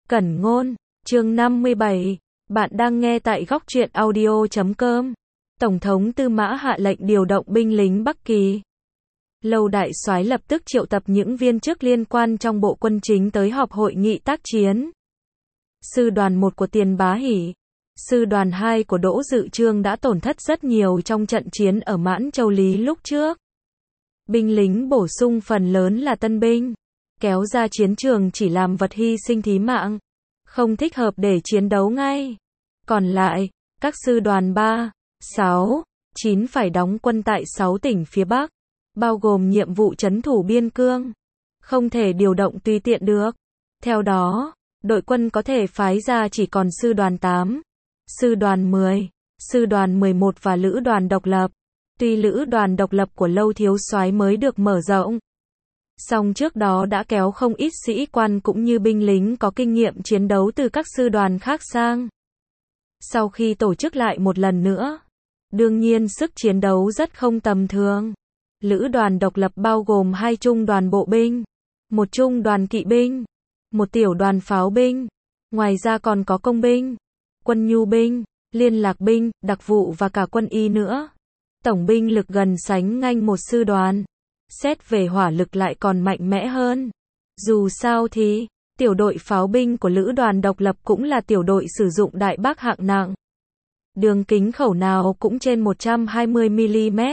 Cẩn ngôn, chương 57, bạn đang nghe tại góc truyện audio.com. Tổng thống Tư Mã hạ lệnh điều động binh lính Bắc Kỳ. Lâu đại soái lập tức triệu tập những viên chức liên quan trong bộ quân chính tới họp hội nghị tác chiến. Sư đoàn 1 của Tiền Bá Hỷ, sư đoàn 2 của Đỗ Dự Trương đã tổn thất rất nhiều trong trận chiến ở Mãn Châu Lý lúc trước. Binh lính bổ sung phần lớn là tân binh, kéo ra chiến trường chỉ làm vật hy sinh thí mạng, không thích hợp để chiến đấu ngay. Còn lại, các sư đoàn 3, 6, 9 phải đóng quân tại 6 tỉnh phía Bắc, bao gồm nhiệm vụ trấn thủ biên cương, không thể điều động tùy tiện được. Theo đó, đội quân có thể phái ra chỉ còn sư đoàn 8, sư đoàn 10, sư đoàn 11 và lữ đoàn độc lập. Tuy lữ đoàn độc lập của Lâu thiếu soái mới được mở rộng, song trước đó đã kéo không ít sĩ quan cũng như binh lính có kinh nghiệm chiến đấu từ các sư đoàn khác sang. Sau khi tổ chức lại một lần nữa, đương nhiên sức chiến đấu rất không tầm thường. Lữ đoàn độc lập bao gồm 2 trung đoàn bộ binh, 1 trung đoàn kỵ binh, 1 tiểu đoàn pháo binh, ngoài ra còn có công binh, quân nhu binh, liên lạc binh, đặc vụ và cả quân y nữa. Tổng binh lực gần sánh ngang một sư đoàn. Xét về hỏa lực lại còn mạnh mẽ hơn. Dù sao thì, tiểu đội pháo binh của lữ đoàn độc lập cũng là tiểu đội sử dụng đại bác hạng nặng. Đường kính khẩu nào cũng trên 120mm.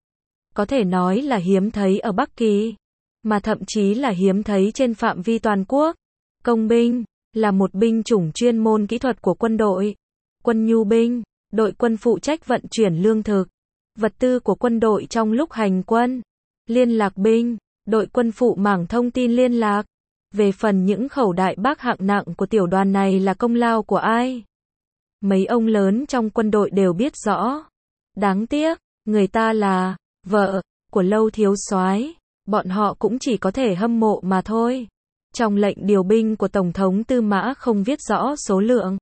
Có thể nói là hiếm thấy ở Bắc Kỳ, mà thậm chí là hiếm thấy trên phạm vi toàn quốc. Công binh là một binh chủng chuyên môn kỹ thuật của quân đội. Quân nhu binh, đội quân phụ trách vận chuyển lương thực, vật tư của quân đội trong lúc hành quân. Liên lạc binh, đội quân phụ mảng thông tin liên lạc. Về phần những khẩu đại bác hạng nặng của tiểu đoàn này là công lao của ai? Mấy ông lớn trong quân đội đều biết rõ. Đáng tiếc, người ta là vợ của Lâu thiếu soái, bọn họ cũng chỉ có thể hâm mộ mà thôi. Trong lệnh điều binh của Tổng thống Tư Mã không viết rõ số lượng.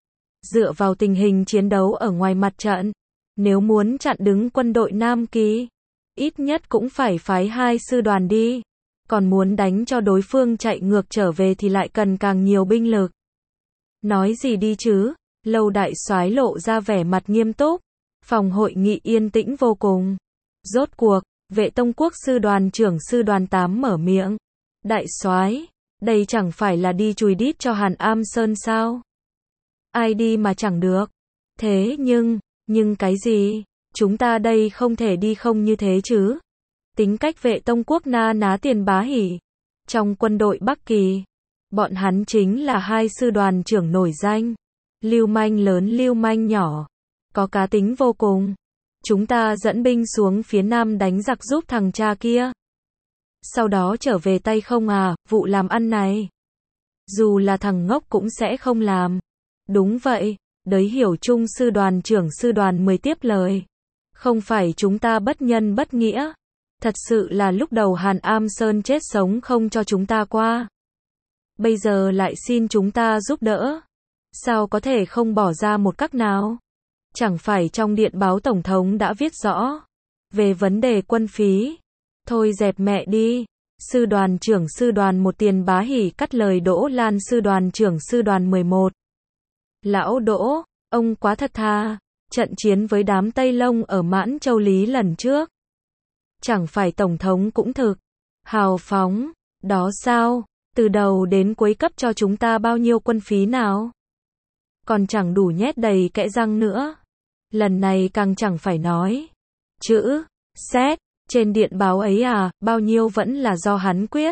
Dựa vào tình hình chiến đấu ở ngoài mặt trận, nếu muốn chặn đứng quân đội Nam Kỳ, ít nhất cũng phải phái 2 sư đoàn đi. Còn muốn đánh cho đối phương chạy ngược trở về thì lại cần càng nhiều binh lực. Nói gì đi chứ, Lâu đại soái lộ ra vẻ mặt nghiêm túc. Phòng hội nghị yên tĩnh vô cùng. Rốt cuộc, Vệ Tông Quốc sư đoàn trưởng sư đoàn 8 mở miệng. Đại soái, đây chẳng phải là đi chùi đít cho Hàn Am Sơn sao? Ai đi mà chẳng được. Thế nhưng cái gì? Chúng ta đây không thể đi không như thế chứ. Tính cách Vệ Tông Quốc na ná Tiền Bá Hỷ. Trong quân đội Bắc Kỳ, bọn hắn chính là 2 sư đoàn trưởng nổi danh. Lưu manh lớn lưu manh nhỏ. Có cá tính vô cùng. Chúng ta dẫn binh xuống phía Nam đánh giặc giúp thằng cha kia. Sau đó trở về tay không à, vụ làm ăn này. Dù là thằng ngốc cũng sẽ không làm. Đúng vậy, Đới Hiểu Trung sư đoàn trưởng sư đoàn 10 tiếp lời. Không phải chúng ta bất nhân bất nghĩa. Thật sự là lúc đầu Hàn Am Sơn chết sống không cho chúng ta qua. Bây giờ lại xin chúng ta giúp đỡ. Sao có thể không bỏ ra một cách nào? Chẳng phải trong điện báo Tổng thống đã viết rõ về vấn đề quân phí. Thôi dẹp mẹ đi. Sư đoàn trưởng sư đoàn 1 Tiền Bá Hỷ cắt lời Đỗ Lan sư đoàn trưởng sư đoàn 11. Lão Đỗ, ông quá thật thà. Trận chiến với đám Tây Lông ở Mãn Châu Lý lần trước, chẳng phải Tổng thống cũng thực hào phóng đó sao? Từ đầu đến cuối cấp cho chúng ta bao nhiêu quân phí nào? Còn chẳng đủ nhét đầy kẽ răng nữa. Lần này càng chẳng phải nói. Chữ xét trên điện báo ấy à, bao nhiêu vẫn là do hắn quyết.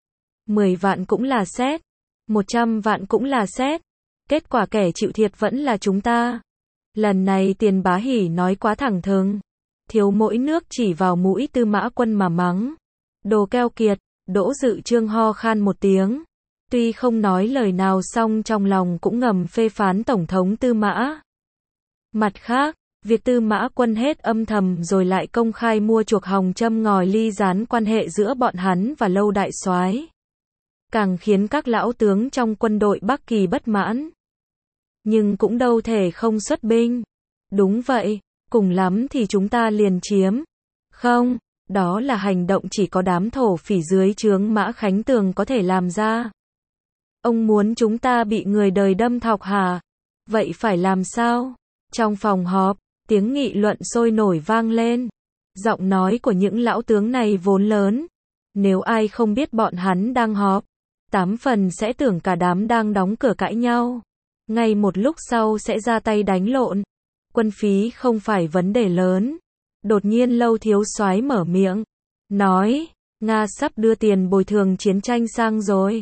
10 vạn cũng là xét, 100 vạn cũng là xét. Kết quả kẻ chịu thiệt vẫn là chúng ta. Lần này Tiền Bá Hỷ nói quá thẳng thừng. Thiếu mỗi nước chỉ vào mũi Tư Mã Quân mà mắng. Đồ keo kiệt. Đỗ Dự Trương ho khan một tiếng. Tuy không nói lời nào song trong lòng cũng ngầm phê phán Tổng thống Tư Mã. Mặt khác, việc Tư Mã Quân hết âm thầm rồi lại công khai mua chuộc hòng châm ngòi ly gián quan hệ giữa bọn hắn và Lâu đại soái, càng khiến các lão tướng trong quân đội Bắc Kỳ bất mãn. Nhưng cũng đâu thể không xuất binh. Đúng vậy, cùng lắm thì chúng ta liền chiếm. Không, đó là hành động chỉ có đám thổ phỉ dưới trướng Mã Khánh Tường có thể làm ra. Ông muốn chúng ta bị người đời đâm thọc hả? Vậy phải làm sao? Trong phòng họp, tiếng nghị luận sôi nổi vang lên. Giọng nói của những lão tướng này vốn lớn. Nếu ai không biết bọn hắn đang họp, 8 phần sẽ tưởng cả đám đang đóng cửa cãi nhau. Ngay một lúc sau sẽ ra tay đánh lộn. Quân phí không phải vấn đề lớn. Đột nhiên Lâu thiếu soái mở miệng, nói, Nga sắp đưa tiền bồi thường chiến tranh sang rồi.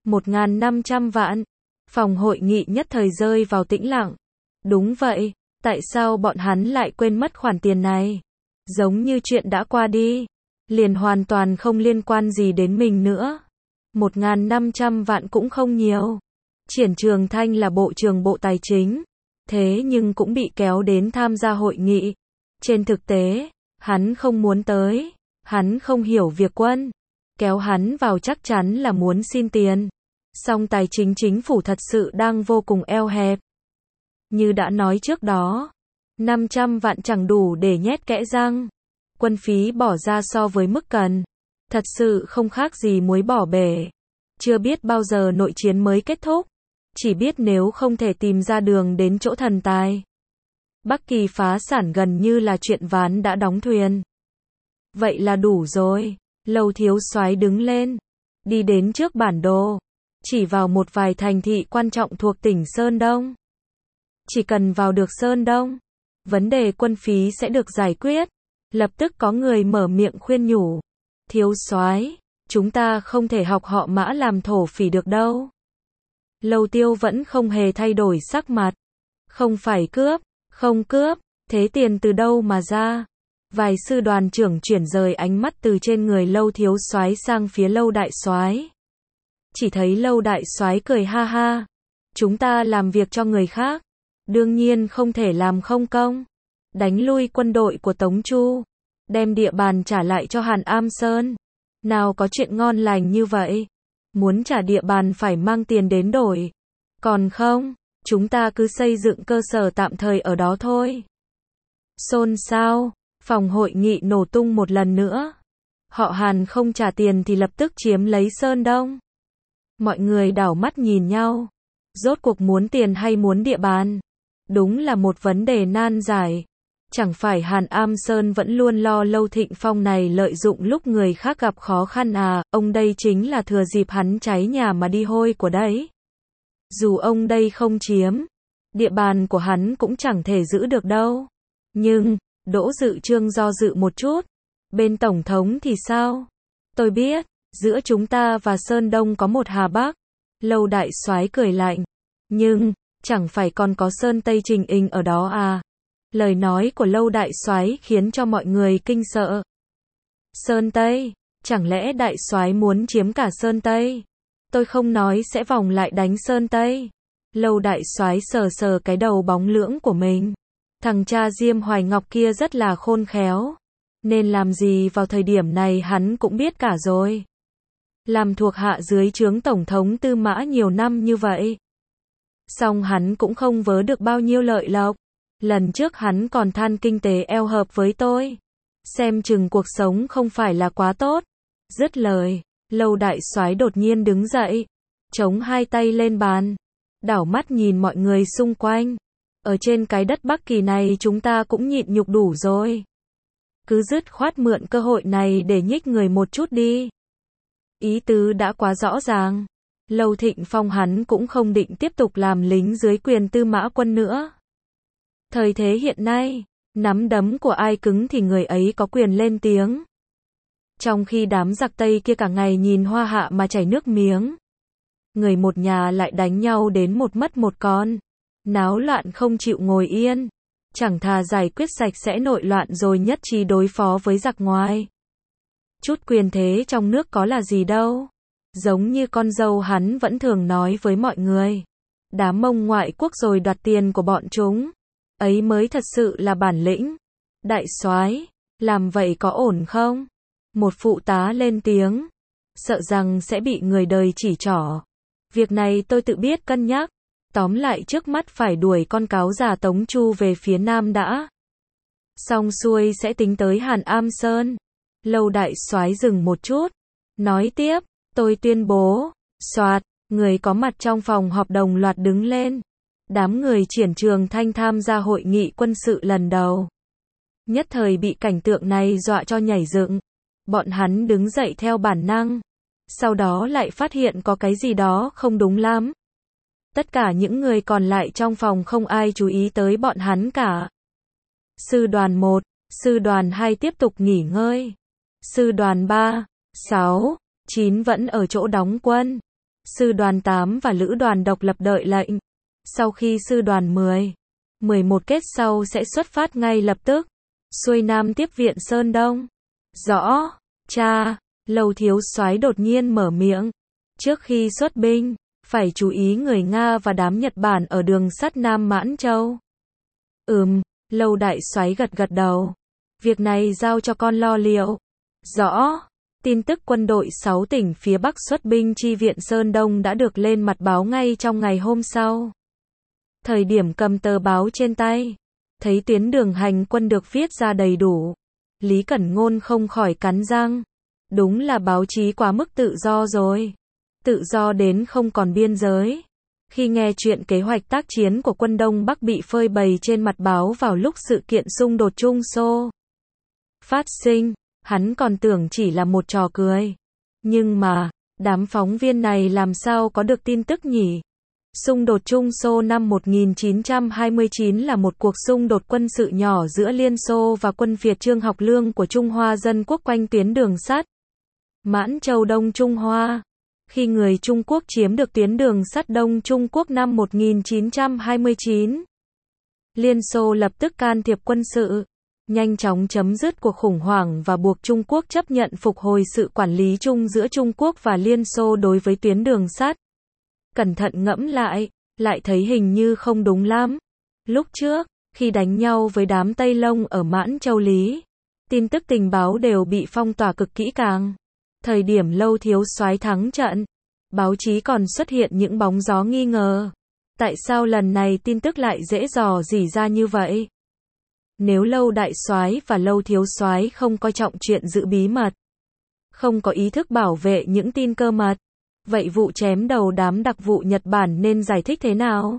1.500 vạn. Phòng hội nghị nhất thời rơi vào tĩnh lặng. Đúng vậy, tại sao bọn hắn lại quên mất khoản tiền này? Giống như chuyện đã qua đi, liền hoàn toàn không liên quan gì đến mình nữa. 1.500 vạn cũng không nhiều. Triển Trường Thanh là Bộ trưởng Bộ Tài chính, thế nhưng cũng bị kéo đến tham gia hội nghị. Trên thực tế, hắn không muốn tới, hắn không hiểu việc quân. Kéo hắn vào chắc chắn là muốn xin tiền. Song tài chính chính phủ thật sự đang vô cùng eo hẹp. Như đã nói trước đó, 500 vạn chẳng đủ để nhét kẽ răng. Quân phí bỏ ra so với mức cần, thật sự không khác gì muối bỏ bể. Chưa biết bao giờ nội chiến mới kết thúc. Chỉ biết nếu không thể tìm ra đường đến chỗ thần tài, Bắc Kỳ phá sản gần như là chuyện ván đã đóng thuyền. Vậy là đủ rồi. Lâu thiếu soái đứng lên, đi đến trước bản đồ, chỉ vào một vài thành thị quan trọng thuộc tỉnh Sơn Đông. Chỉ cần vào được Sơn Đông, vấn đề quân phí sẽ được giải quyết. Lập tức có người mở miệng khuyên nhủ, thiếu soái, chúng ta không thể học họ Mã làm thổ phỉ được đâu. Lâu Tiêu vẫn không hề thay đổi sắc mặt. Không phải cướp, không cướp, thế tiền từ đâu mà ra? Vài sư đoàn trưởng chuyển rời ánh mắt từ trên người Lâu thiếu soái sang phía Lâu đại soái. Chỉ thấy Lâu đại soái cười ha ha. Chúng ta làm việc cho người khác, đương nhiên không thể làm không công. Đánh lui quân đội của Tống Chu, đem địa bàn trả lại cho Hàn Am Sơn. Nào có chuyện ngon lành như vậy. Muốn trả địa bàn phải mang tiền đến đổi. Còn không, chúng ta cứ xây dựng cơ sở tạm thời ở đó thôi. Xôn xao, phòng hội nghị nổ tung một lần nữa. Họ Hàn không trả tiền thì lập tức chiếm lấy Sơn Đông. Mọi người đảo mắt nhìn nhau. Rốt cuộc muốn tiền hay muốn địa bàn? Đúng là một vấn đề nan giải. Chẳng phải Hàn Am Sơn vẫn luôn lo Lâu Thịnh Phong này lợi dụng lúc người khác gặp khó khăn à, ông đây chính là thừa dịp hắn cháy nhà mà đi hôi của đấy. Dù ông đây không chiếm, địa bàn của hắn cũng chẳng thể giữ được đâu. Nhưng, Đỗ Dự Trương do dự một chút. Bên Tổng thống thì sao? Tôi biết, giữa chúng ta và Sơn Đông có một Hà Bắc. Lâu đại soái cười lạnh. Nhưng, chẳng phải còn có Sơn Tây Trình Inh ở đó à? Lời nói của Lâu đại soái khiến cho mọi người kinh sợ. Sơn Tây, chẳng lẽ đại soái muốn chiếm cả Sơn Tây? Tôi không nói sẽ vòng lại đánh Sơn Tây. Lâu đại soái sờ sờ cái đầu bóng lưỡng của mình. Thằng cha Diêm Hoài Ngọc kia rất là khôn khéo. Nên làm gì vào thời điểm này hắn cũng biết cả rồi. Làm thuộc hạ dưới trướng Tổng thống Tư Mã nhiều năm như vậy. Song hắn cũng không vớ được bao nhiêu lợi lộc. Lần trước hắn còn than kinh tế eo hợp với tôi. Xem chừng cuộc sống không phải là quá tốt. Dứt lời, Lâu đại soái đột nhiên đứng dậy, chống hai tay lên bàn, đảo mắt nhìn mọi người xung quanh. Ở trên cái đất Bắc Kỳ này chúng ta cũng nhịn nhục đủ rồi. Cứ dứt khoát mượn cơ hội này để nhích người một chút đi. Ý tứ đã quá rõ ràng. Lâu Thịnh Phong hắn cũng không định tiếp tục làm lính dưới quyền Tư Mã Quân nữa. Thời thế hiện nay, nắm đấm của ai cứng thì người ấy có quyền lên tiếng. Trong khi đám giặc Tây kia cả ngày nhìn Hoa Hạ mà chảy nước miếng. Người một nhà lại đánh nhau đến một mất một con. Náo loạn không chịu ngồi yên. Chẳng thà giải quyết sạch sẽ nội loạn rồi nhất trí đối phó với giặc ngoài. Chút quyền thế trong nước có là gì đâu. Giống như con dâu hắn vẫn thường nói với mọi người. Đám Mông ngoại quốc rồi đoạt tiền của bọn chúng. Ấy mới thật sự là bản lĩnh. Đại soái, làm vậy có ổn không? Một phụ tá lên tiếng. Sợ rằng sẽ bị người đời chỉ trỏ. Việc này tôi tự biết cân nhắc. Tóm lại trước mắt phải đuổi con cáo già Tống Chu về phía nam đã. Xong xuôi sẽ tính tới Hàn Am Sơn. Lâu đại soái dừng một chút. Nói tiếp, tôi tuyên bố. Soạt, Người có mặt trong phòng họp đồng loạt đứng lên. Đám người Triển Trường Thanh tham gia hội nghị quân sự lần đầu. Nhất thời bị cảnh tượng này dọa cho nhảy dựng. Bọn hắn đứng dậy theo bản năng. Sau đó lại phát hiện có cái gì đó không đúng lắm. Tất cả những người còn lại trong phòng không ai chú ý tới bọn hắn cả. Sư đoàn 1, sư đoàn 2 tiếp tục nghỉ ngơi. Sư đoàn 3, 6, 9 vẫn ở chỗ đóng quân. Sư đoàn 8 và lữ đoàn độc lập đợi lệnh. Sau khi sư đoàn 10, 11 kết sau sẽ xuất phát ngay lập tức. Xuôi Nam tiếp viện Sơn Đông. Rõ, cha, Lầu thiếu soái đột nhiên mở miệng. Trước khi xuất binh, phải chú ý người Nga và đám Nhật Bản ở đường sắt Nam Mãn Châu. Lầu đại soái gật gật đầu. Việc này giao cho con lo liệu. Rõ. Tin tức quân đội 6 tỉnh phía Bắc xuất binh chi viện Sơn Đông đã được lên mặt báo ngay trong ngày hôm sau. Thời điểm cầm tờ báo trên tay, thấy tuyến đường hành quân được viết ra đầy đủ. Lý Cẩn Ngôn không khỏi cắn răng. Đúng là báo chí quá mức tự do rồi. Tự do đến không còn biên giới. Khi nghe chuyện kế hoạch tác chiến của quân Đông Bắc bị phơi bày trên mặt báo vào lúc sự kiện xung đột Trung Xô phát sinh, hắn còn tưởng chỉ là một trò cười. Nhưng mà, đám phóng viên này làm sao có được tin tức nhỉ? Xung đột Trung Xô năm 1929 là một cuộc xung đột quân sự nhỏ giữa Liên Xô và quân Việt Trương Học Lương của Trung Hoa Dân Quốc quanh tuyến đường sắt Mãn Châu Đông Trung Hoa. Khi người Trung Quốc chiếm được tuyến đường sắt Đông Trung Quốc năm 1929, Liên Xô lập tức can thiệp quân sự, nhanh chóng chấm dứt cuộc khủng hoảng và buộc Trung Quốc chấp nhận phục hồi sự quản lý chung giữa Trung Quốc và Liên Xô đối với tuyến đường sắt. Cẩn thận ngẫm lại thấy hình như không đúng lắm. Lúc trước, khi đánh nhau với đám Tây Lông ở Mãn Châu Lý, tin tức tình báo đều bị phong tỏa cực kỹ càng. Thời điểm Lâu thiếu soái thắng trận, báo chí còn xuất hiện những bóng gió nghi ngờ. Tại sao lần này tin tức lại dễ dò dỉ ra như vậy? Nếu Lâu đại soái và Lâu thiếu soái không coi trọng chuyện giữ bí mật, không có ý thức bảo vệ những tin cơ mật, vậy vụ chém đầu đám đặc vụ Nhật Bản nên giải thích thế nào?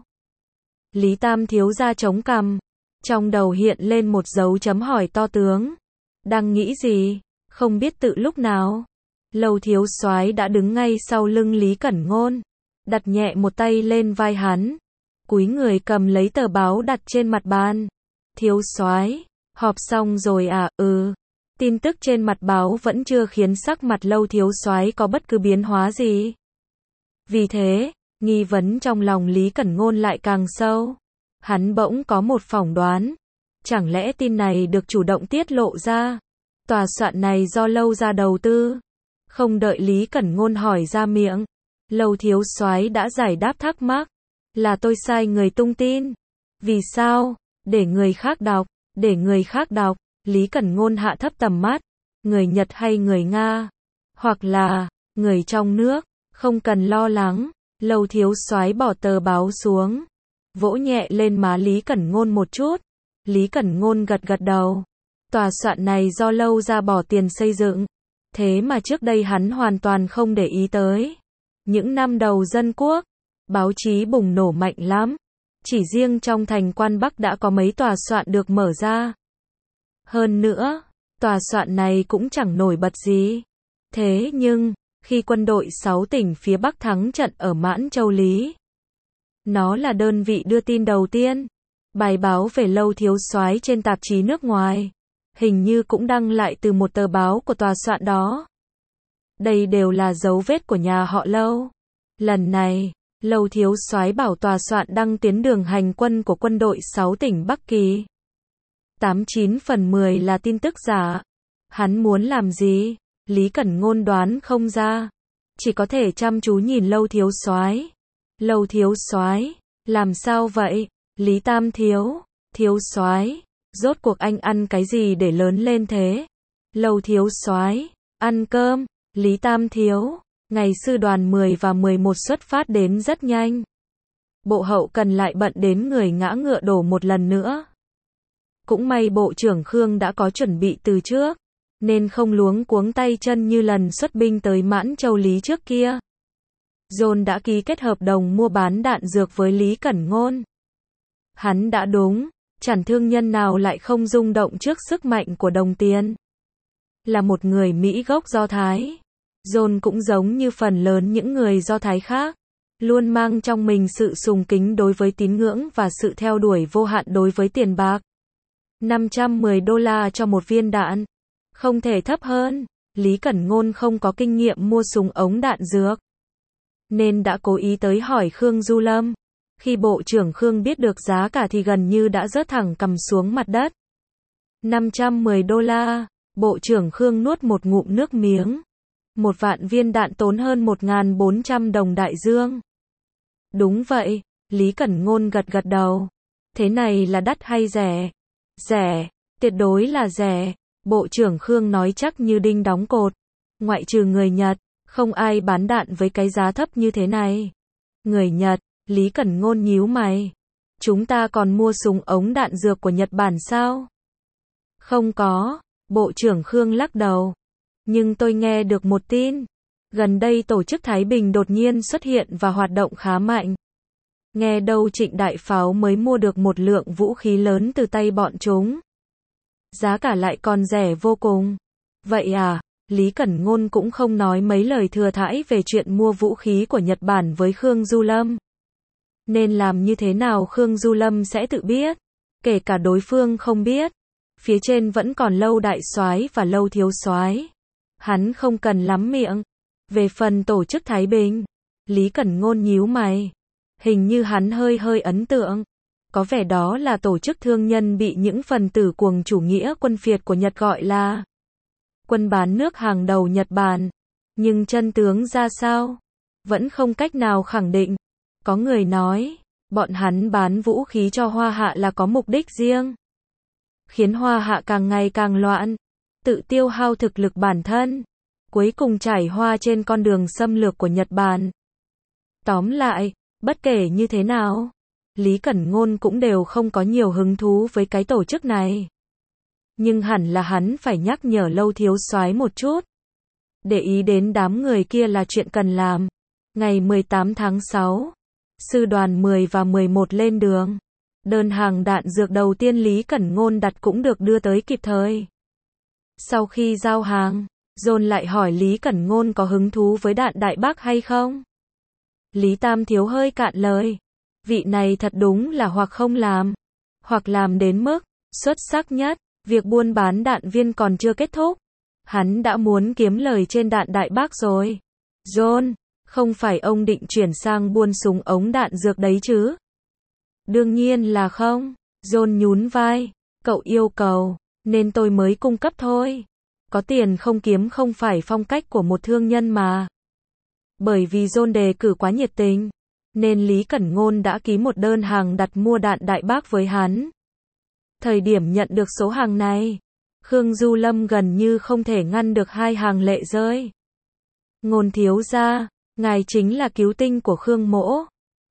Lý Tam thiếu gia chống cằm, trong đầu hiện lên một dấu chấm hỏi to tướng. Đang nghĩ gì? Không biết tự lúc nào, Lâu thiếu soái đã đứng ngay sau lưng Lý Cẩn Ngôn, đặt nhẹ một tay lên vai hắn, cúi người cầm lấy tờ báo đặt trên mặt bàn. Thiếu soái, họp xong rồi à? Tin tức trên mặt báo vẫn chưa khiến sắc mặt Lâu thiếu soái có bất cứ biến hóa gì. Vì thế, nghi vấn trong lòng Lý Cẩn Ngôn lại càng sâu. Hắn bỗng có một phỏng đoán. Chẳng lẽ tin này được chủ động tiết lộ ra? Tòa soạn này do Lâu ra đầu tư. Không đợi Lý Cẩn Ngôn hỏi ra miệng, Lâu thiếu soái đã giải đáp thắc mắc. Là tôi sai người tung tin. Vì sao? Để người khác đọc. Để người khác đọc. Lý Cẩn Ngôn hạ thấp tầm mắt. Người Nhật hay người Nga? Hoặc là người trong nước? Không cần lo lắng. Lâu thiếu soái bỏ tờ báo xuống, vỗ nhẹ lên má Lý Cẩn Ngôn một chút. Lý Cẩn Ngôn gật gật đầu. Tòa soạn này do Lâu ra bỏ tiền xây dựng. Thế mà trước đây hắn hoàn toàn không để ý tới. Những năm đầu dân quốc, báo chí bùng nổ mạnh lắm. Chỉ riêng trong thành Quan Bắc đã có mấy tòa soạn được mở ra. Hơn nữa, tòa soạn này cũng chẳng nổi bật gì. Thế nhưng, khi quân đội 6 tỉnh phía Bắc thắng trận ở Mãn Châu Lý, nó là đơn vị đưa tin đầu tiên. Bài báo về Lâu thiếu soái trên tạp chí nước ngoài, hình như cũng đăng lại từ một tờ báo của tòa soạn đó. Đây đều là dấu vết của nhà họ Lâu. Lần này, Lâu thiếu soái bảo tòa soạn đăng tuyến đường hành quân của quân đội 6 tỉnh Bắc Kỳ. 89 phần 10 là tin tức giả. Hắn muốn làm gì? Lý Cẩn Ngôn đoán không ra. Chỉ có thể chăm chú nhìn Lâu thiếu soái. Lâu thiếu soái, làm sao vậy? Lý Tam thiếu soái, rốt cuộc anh ăn cái gì để lớn lên thế? Lâu thiếu soái, ăn cơm. Lý Tam thiếu, ngày sư đoàn 10 và 11 xuất phát đến rất nhanh. Bộ hậu cần lại bận đến người ngã ngựa đổ một lần nữa. Cũng may Bộ trưởng Khương đã có chuẩn bị từ trước, nên không luống cuống tay chân như lần xuất binh tới Mãn Châu Lý trước kia. John đã ký kết hợp đồng mua bán đạn dược với Lý Cẩn Ngôn. Hắn đã đúng, chẳng thương nhân nào lại không rung động trước sức mạnh của đồng tiền. Là một người Mỹ gốc Do Thái, John cũng giống như phần lớn những người Do Thái khác, luôn mang trong mình sự sùng kính đối với tín ngưỡng và sự theo đuổi vô hạn đối với tiền bạc. $510 cho một viên đạn. Không thể thấp hơn. Lý Cẩn Ngôn không có kinh nghiệm mua súng ống đạn dược, nên đã cố ý tới hỏi Khương Du Lâm. Khi Bộ trưởng Khương biết được giá cả thì gần như đã rớt thẳng cằm xuống mặt đất. $510. Bộ trưởng Khương nuốt một ngụm nước miếng. 1.000.000 viên đạn tốn hơn 1.400 đồng đại dương. Đúng vậy, Lý Cẩn Ngôn gật gật đầu. Thế này là đắt hay rẻ? Rẻ, tuyệt đối là rẻ. Bộ trưởng Khương nói chắc như đinh đóng cột. Ngoại trừ người Nhật, không ai bán đạn với cái giá thấp như thế này. Người Nhật, Lý Cẩn Ngôn nhíu mày. Chúng ta còn mua súng ống đạn dược của Nhật Bản sao? Không có, Bộ trưởng Khương lắc đầu. Nhưng tôi nghe được một tin. Gần đây tổ chức Thái Bình đột nhiên xuất hiện và hoạt động khá mạnh. Nghe đâu Trịnh Đại Pháo mới mua được một lượng vũ khí lớn từ tay bọn chúng. Giá cả lại còn rẻ vô cùng. Vậy à, Lý Cẩn Ngôn cũng không nói mấy lời thừa thãi về chuyện mua vũ khí của Nhật Bản với Khương Du Lâm. Nên làm như thế nào Khương Du Lâm sẽ tự biết. Kể cả đối phương không biết. Phía trên vẫn còn Lâu đại soái và Lâu thiếu soái. Hắn không cần lắm miệng. Về phần tổ chức Thái Bình, Lý Cẩn Ngôn nhíu mày. Hình như hắn hơi ấn tượng. Có vẻ đó là tổ chức thương nhân bị những phần tử cuồng chủ nghĩa quân phiệt của Nhật gọi là quân bán nước hàng đầu Nhật Bản. Nhưng chân tướng ra sao? Vẫn không cách nào khẳng định. Có người nói, bọn hắn bán vũ khí cho Hoa Hạ là có mục đích riêng. Khiến Hoa Hạ càng ngày càng loạn, tự tiêu hao thực lực bản thân, cuối cùng trải hoa trên con đường xâm lược của Nhật Bản. Tóm lại, bất kể như thế nào, Lý Cẩn Ngôn cũng đều không có nhiều hứng thú với cái tổ chức này. Nhưng hẳn là hắn phải nhắc nhở Lâu thiếu soái một chút. Để ý đến đám người kia là chuyện cần làm. Ngày 18 tháng 6, sư đoàn 10 và 11 lên đường. Đơn hàng đạn dược đầu tiên Lý Cẩn Ngôn đặt cũng được đưa tới kịp thời. Sau khi giao hàng, John lại hỏi Lý Cẩn Ngôn có hứng thú với đạn Đại Bác hay không? Lý Tam Thiếu hơi cạn lời. Vị này thật đúng là hoặc không làm, hoặc làm đến mức xuất sắc nhất. Việc buôn bán đạn viên còn chưa kết thúc. Hắn đã muốn kiếm lời trên đạn Đại Bác rồi. John, không phải ông định chuyển sang buôn súng ống đạn dược đấy chứ? Đương nhiên là không. John nhún vai. Cậu yêu cầu, nên tôi mới cung cấp thôi. Có tiền không kiếm không phải phong cách của một thương nhân mà. Bởi vì John đề cử quá nhiệt tình, nên Lý Cẩn Ngôn đã ký một đơn hàng đặt mua đạn Đại Bác với hắn. Thời điểm nhận được số hàng này, Khương Du Lâm gần như không thể ngăn được hai hàng lệ rơi. Ngôn thiếu gia, ngài chính là cứu tinh của Khương mỗ.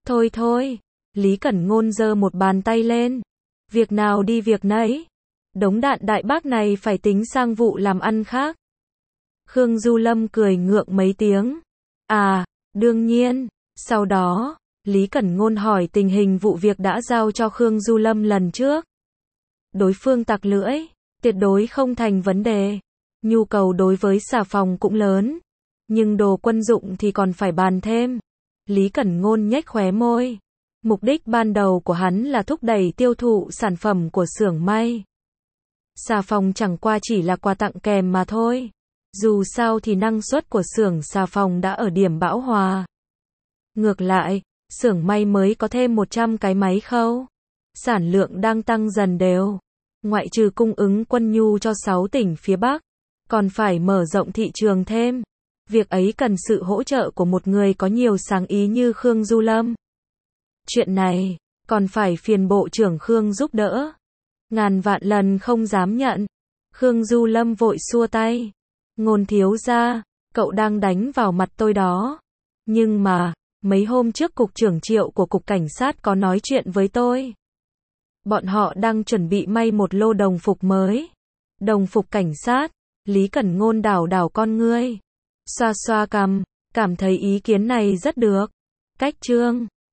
Thôi, Lý Cẩn Ngôn giơ một bàn tay lên. Việc nào đi việc nấy. Đống đạn Đại Bác này phải tính sang vụ làm ăn khác. Khương Du Lâm cười ngượng mấy tiếng. À, đương nhiên. Sau đó, Lý Cẩn Ngôn hỏi tình hình vụ việc đã giao cho Khương Du Lâm lần trước. Đối phương tặc lưỡi, tuyệt đối không thành vấn đề. Nhu cầu đối với xà phòng cũng lớn, nhưng đồ quân dụng thì còn phải bàn thêm. Lý Cẩn Ngôn nhếch khóe môi. Mục đích ban đầu của hắn là thúc đẩy tiêu thụ sản phẩm của xưởng may. Xà phòng chẳng qua chỉ là quà tặng kèm mà thôi. Dù sao thì năng suất của xưởng xà phòng đã ở điểm bão hòa. Ngược lại, xưởng may mới có thêm 100 cái máy khâu. Sản lượng đang tăng dần đều. Ngoại trừ cung ứng quân nhu cho 6 tỉnh phía Bắc, còn phải mở rộng thị trường thêm. Việc ấy cần sự hỗ trợ của một người có nhiều sáng ý như Khương Du Lâm. Chuyện này, còn phải phiền Bộ trưởng Khương giúp đỡ. Ngàn vạn lần không dám nhận. Khương Du Lâm vội xua tay. Ngôn thiếu gia, cậu đang đánh vào mặt tôi đó. Nhưng mà, mấy hôm trước Cục trưởng Triệu của Cục Cảnh sát có nói chuyện với tôi. Bọn họ đang chuẩn bị may một lô đồng phục mới. Đồng phục cảnh sát. Lý Cẩn Ngôn đảo con ngươi. Xoa xoa cằm. Cảm thấy ý kiến này rất được. Cách chương